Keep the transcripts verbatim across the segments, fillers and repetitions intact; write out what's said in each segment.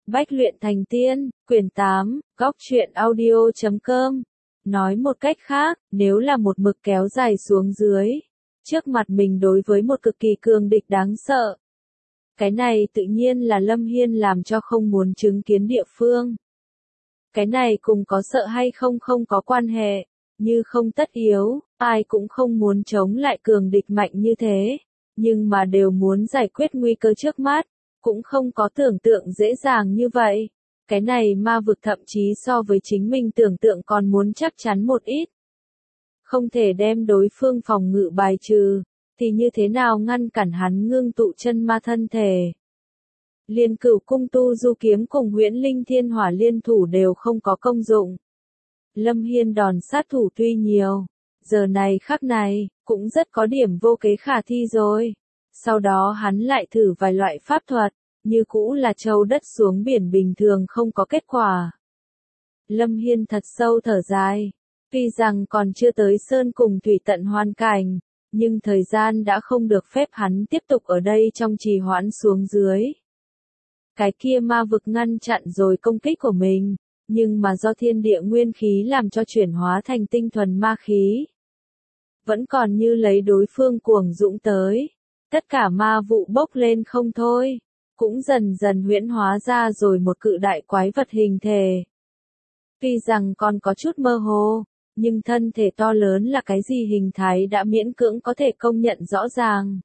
Bách luyện thành tiên, quyển tám, góc truyện audio chấm com. Nói một cách khác, nếu là một mực kéo dài xuống dưới, trước mặt mình đối với một cực kỳ cường địch đáng sợ. Cái này tự nhiên là Lâm Hiên làm cho không muốn chứng kiến địa phương. Cái này cùng có sợ hay không không có quan hệ, như không tất yếu, ai cũng không muốn chống lại cường địch mạnh như thế, nhưng mà đều muốn giải quyết nguy cơ trước mắt, cũng không có tưởng tượng dễ dàng như vậy. Cái này ma vực thậm chí so với chính mình tưởng tượng còn muốn chắc chắn một ít. Không thể đem đối phương phòng ngự bài trừ, thì như thế nào ngăn cản hắn ngưng tụ chân ma thân thể. Liên Cửu cung tu du kiếm cùng Huyễn Linh Thiên Hỏa liên thủ đều không có công dụng. Lâm Hiên đòn sát thủ tuy nhiều, giờ này khắc này, cũng rất có điểm vô kế khả thi rồi. Sau đó hắn lại thử vài loại pháp thuật, như cũ là châu đất xuống biển bình thường không có kết quả. Lâm Hiên thật sâu thở dài, tuy rằng còn chưa tới sơn cùng thủy tận hoàn cảnh, nhưng thời gian đã không được phép hắn tiếp tục ở đây trong trì hoãn xuống dưới. Cái kia ma vực ngăn chặn rồi công kích của mình, nhưng mà do thiên địa nguyên khí làm cho chuyển hóa thành tinh thuần ma khí. Vẫn còn như lấy đối phương cuồng dũng tới, tất cả ma vụ bốc lên không thôi, cũng dần dần huyễn hóa ra rồi một cự đại quái vật hình thể. Tuy rằng còn có chút mơ hồ, nhưng thân thể to lớn là cái gì hình thái đã miễn cưỡng có thể công nhận rõ ràng.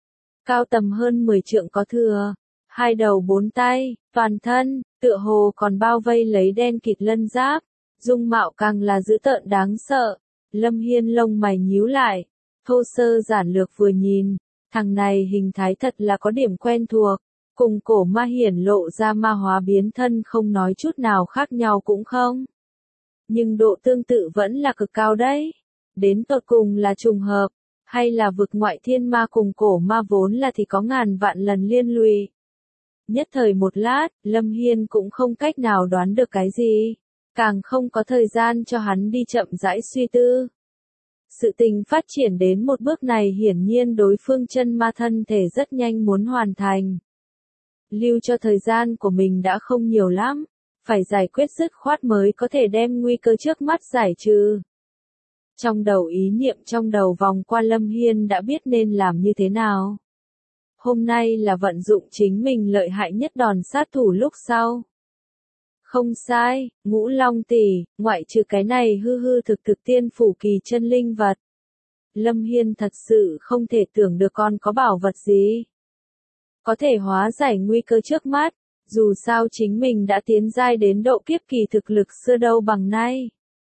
Cao tầm hơn mười trượng có thừa, hai đầu bốn tay, toàn thân, tựa hồ còn bao vây lấy đen kịt lân giáp, dung mạo càng là dữ tợn đáng sợ. Lâm Hiên lông mày nhíu lại, thô sơ giản lược vừa nhìn, thằng này hình thái thật là có điểm quen thuộc, cùng cổ ma hiển lộ ra ma hóa biến thân không nói chút nào khác nhau cũng không. Nhưng độ tương tự vẫn là cực cao đấy. Đến tột cùng là trùng hợp, hay là vực ngoại thiên ma cùng cổ ma vốn là thì có ngàn vạn lần liên lụy. Nhất thời một lát, Lâm Hiên cũng không cách nào đoán được cái gì, càng không có thời gian cho hắn đi chậm rãi suy tư. Sự tình phát triển đến một bước này hiển nhiên đối phương chân ma thân thể rất nhanh muốn hoàn thành. Lưu cho thời gian của mình đã không nhiều lắm, phải giải quyết dứt khoát mới có thể đem nguy cơ trước mắt giải trừ. Trong đầu ý niệm trong đầu vòng qua Lâm Hiên đã biết nên làm như thế nào. Hôm nay là vận dụng chính mình lợi hại nhất đòn sát thủ lúc sau. Không sai, Ngũ Long tỷ, ngoại trừ cái này hư hư thực thực tiên phủ kỳ chân linh vật. Lâm Hiên thật sự không thể tưởng được con có bảo vật gì có thể hóa giải nguy cơ trước mắt, dù sao chính mình đã tiến giai đến độ kiếp kỳ thực lực xưa đâu bằng nay.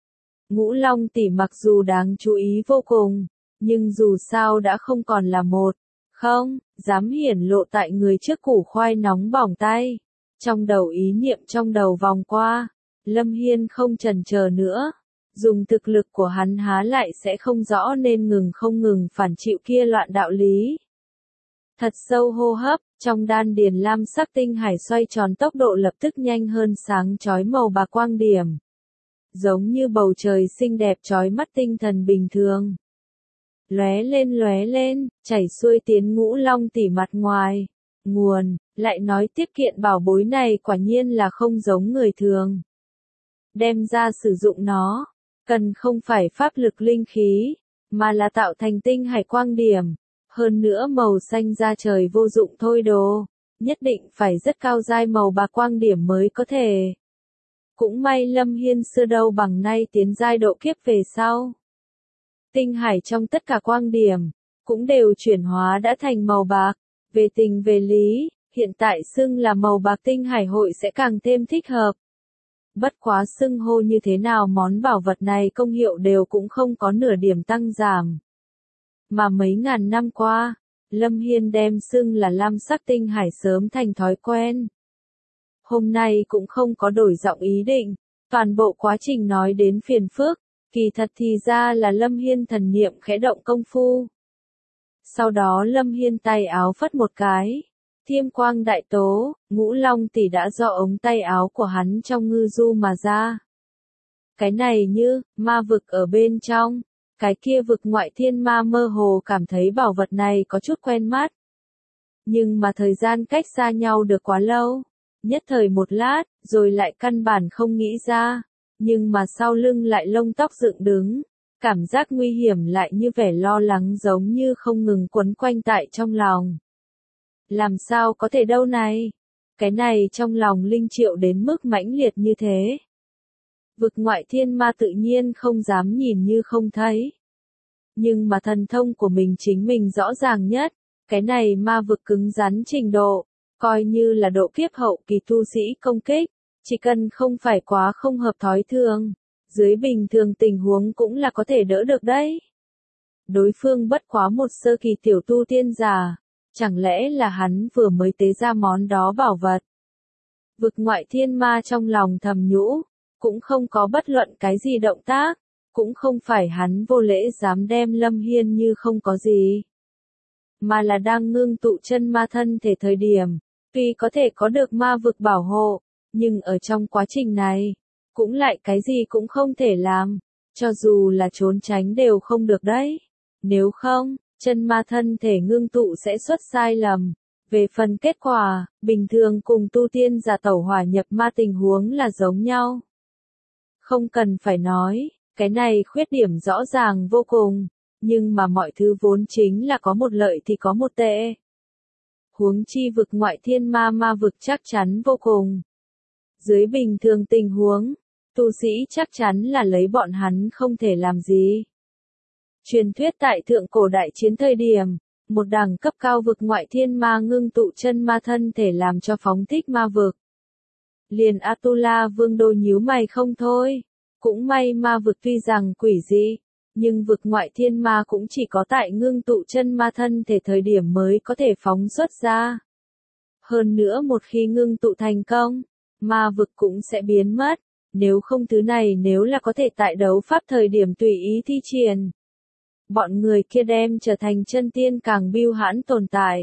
Ngũ Long tỷ mặc dù đáng chú ý vô cùng, nhưng dù sao đã không còn là một, không, dám hiển lộ tại người trước củ khoai nóng bỏng tay. Trong đầu ý niệm trong đầu vòng qua, Lâm Hiên không chần chờ nữa, dùng thực lực của hắn há lại sẽ không rõ nên ngừng không ngừng phản chịu kia loạn đạo lý. Thật sâu hô hấp, trong đan điền lam sắc tinh hải xoay tròn tốc độ lập tức nhanh hơn sáng chói màu bạc quang điểm. Giống như bầu trời xinh đẹp chói mắt tinh thần bình thường. Lóe lên lóe lên, chảy xuôi tiến Ngũ Long tỷ mặt ngoài. Nguồn, lại nói tiếp kiện bảo bối này quả nhiên là không giống người thường. Đem ra sử dụng nó, cần không phải pháp lực linh khí, mà là tạo thành tinh hải quang điểm. Hơn nữa màu xanh da trời vô dụng thôi đồ, nhất định phải rất cao giai màu bạc quang điểm mới có thể. Cũng may Lâm Hiên xưa đâu bằng nay tiến giai độ kiếp về sau. Tinh hải trong tất cả quang điểm, cũng đều chuyển hóa đã thành màu bạc. Về tình về lý, hiện tại xưng là màu bạc tinh hải hội sẽ càng thêm thích hợp. Bất quá xưng hô như thế nào món bảo vật này công hiệu đều cũng không có nửa điểm tăng giảm. Mà mấy ngàn năm qua, Lâm Hiên đem xưng là lam sắc tinh hải sớm thành thói quen. Hôm nay cũng không có đổi giọng ý định, toàn bộ quá trình nói đến phiền phức, kỳ thật thì ra là Lâm Hiên thần niệm khẽ động công phu. Sau đó Lâm Hiên tay áo phất một cái, thiêm quang đại tố, Ngũ Long tỷ đã do ống tay áo của hắn trong ngư du mà ra. Cái này như, ma vực ở bên trong, cái kia vực ngoại thiên ma mơ hồ cảm thấy bảo vật này có chút quen mắt. Nhưng mà thời gian cách xa nhau được quá lâu, nhất thời một lát, rồi lại căn bản không nghĩ ra, nhưng mà sau lưng lại lông tóc dựng đứng, cảm giác nguy hiểm lại như vẻ lo lắng giống như không ngừng quấn quanh tại trong lòng. Làm sao có thể đâu này? Cái này trong lòng Linh Triệu đến mức mãnh liệt như thế. Vực ngoại thiên ma tự nhiên không dám nhìn như không thấy. Nhưng mà thần thông của mình chính mình rõ ràng nhất, cái này ma vực cứng rắn trình độ, coi như là độ kiếp hậu kỳ tu sĩ công kích, chỉ cần không phải quá không hợp thói thường, dưới bình thường tình huống cũng là có thể đỡ được đấy. Đối phương bất quá một sơ kỳ tiểu tu tiên giả, chẳng lẽ là hắn vừa mới tế ra món đó bảo vật. Vực ngoại thiên ma trong lòng thầm nhũ, cũng không có bất luận cái gì động tác, cũng không phải hắn vô lễ dám đem Lâm Hiên như không có gì, mà là đang ngưng tụ chân ma thân thể thời điểm, tuy có thể có được ma vực bảo hộ, nhưng ở trong quá trình này, cũng lại cái gì cũng không thể làm, cho dù là trốn tránh đều không được đấy. Nếu không, chân ma thân thể ngưng tụ sẽ xuất sai lầm. Về phần kết quả, bình thường cùng tu tiên giả tẩu hỏa nhập ma tình huống là giống nhau. Không cần phải nói, cái này khuyết điểm rõ ràng vô cùng, nhưng mà mọi thứ vốn chính là có một lợi thì có một tệ. Huống chi vực ngoại thiên ma ma vực chắc chắn vô cùng. Dưới bình thường tình huống, tu sĩ chắc chắn là lấy bọn hắn không thể làm gì. Truyền thuyết tại thượng cổ đại chiến thời điểm, một đẳng cấp cao vực ngoại thiên ma ngưng tụ chân ma thân thể làm cho phóng thích ma vực. Liền Atula vương đô nhíu mày không thôi, cũng may ma vực tuy rằng quỷ dị, nhưng vực ngoại thiên ma cũng chỉ có tại ngưng tụ chân ma thân thể thời điểm mới có thể phóng xuất ra. Hơn nữa một khi ngưng tụ thành công, ma vực cũng sẽ biến mất, nếu không thứ này nếu là có thể tại đấu pháp thời điểm tùy ý thi triển. Bọn người kia đem trở thành chân tiên càng bưu hãn tồn tại.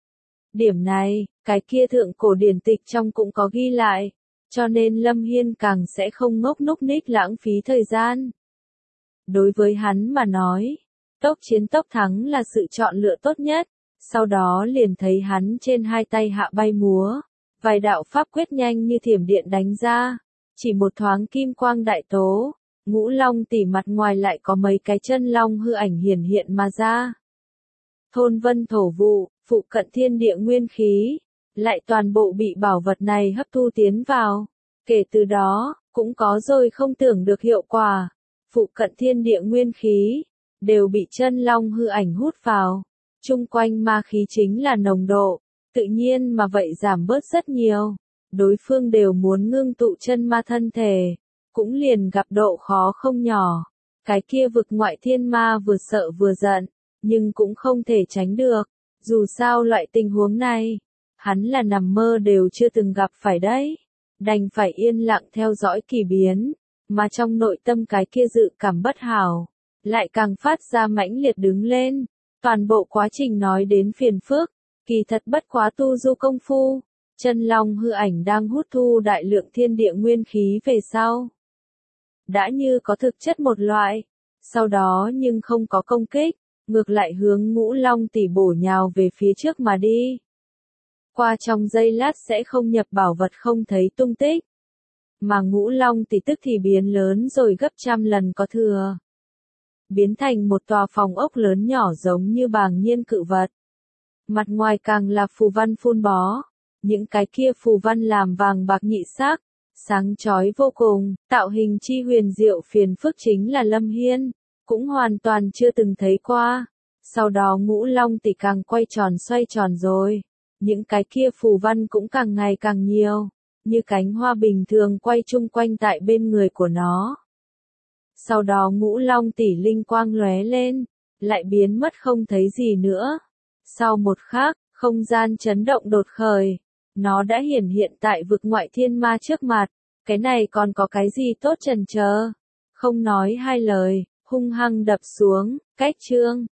Điểm này, cái kia thượng cổ điển tịch trong cũng có ghi lại, cho nên Lâm Hiên càng sẽ không ngốc núc ních lãng phí thời gian. Đối với hắn mà nói, tốc chiến tốc thắng là sự chọn lựa tốt nhất, sau đó liền thấy hắn trên hai tay hạ bay múa, vài đạo pháp quyết nhanh như thiểm điện đánh ra, chỉ một thoáng kim quang đại tố. Ngũ long tỷ mặt ngoài lại có mấy cái chân long hư ảnh hiển hiện mà ra. Thôn vân thổ vụ, phụ cận thiên địa nguyên khí, lại toàn bộ bị bảo vật này hấp thu tiến vào. Kể từ đó, cũng có rồi không tưởng được hiệu quả. Phụ cận thiên địa nguyên khí, đều bị chân long hư ảnh hút vào. Chung quanh ma khí chính là nồng độ, tự nhiên mà vậy giảm bớt rất nhiều. Đối phương đều muốn ngưng tụ chân ma thân thể. Cũng liền gặp độ khó không nhỏ. Cái kia vực ngoại thiên ma vừa sợ vừa giận, nhưng cũng không thể tránh được. Dù sao loại tình huống này, hắn là nằm mơ đều chưa từng gặp phải đấy. Đành phải yên lặng theo dõi kỳ biến, mà trong nội tâm cái kia dự cảm bất hảo, lại càng phát ra mãnh liệt đứng lên. Toàn bộ quá trình nói đến phiền phức, kỳ thật bất quá tu du công phu, chân long hư ảnh đang hút thu đại lượng thiên địa nguyên khí về sau. Đã như có thực chất một loại, sau đó nhưng không có công kích, ngược lại hướng ngũ long tỷ bổ nhào về phía trước mà đi. Qua trong giây lát sẽ không nhập bảo vật không thấy tung tích. Mà ngũ long tỷ tức thì biến lớn rồi gấp trăm lần có thừa. Biến thành một tòa phòng ốc lớn nhỏ giống như bàng nhiên cự vật. Mặt ngoài càng là phù văn phun bó, những cái kia phù văn làm vàng bạc nhị sắc. Sáng chói vô cùng, tạo hình chi huyền diệu phiền phức chính là Lâm Hiên, cũng hoàn toàn chưa từng thấy qua. Sau đó ngũ long tỷ càng quay tròn xoay tròn rồi, những cái kia phù văn cũng càng ngày càng nhiều, như cánh hoa bình thường quay chung quanh tại bên người của nó. Sau đó ngũ long tỷ linh quang lóe lên, lại biến mất không thấy gì nữa. Sau một khắc, không gian chấn động đột khởi. Nó đã hiển hiện tại vực ngoại thiên ma trước mặt, cái này còn có cái gì tốt chần chờ. Không nói hai lời, hung hăng đập xuống, cách chương.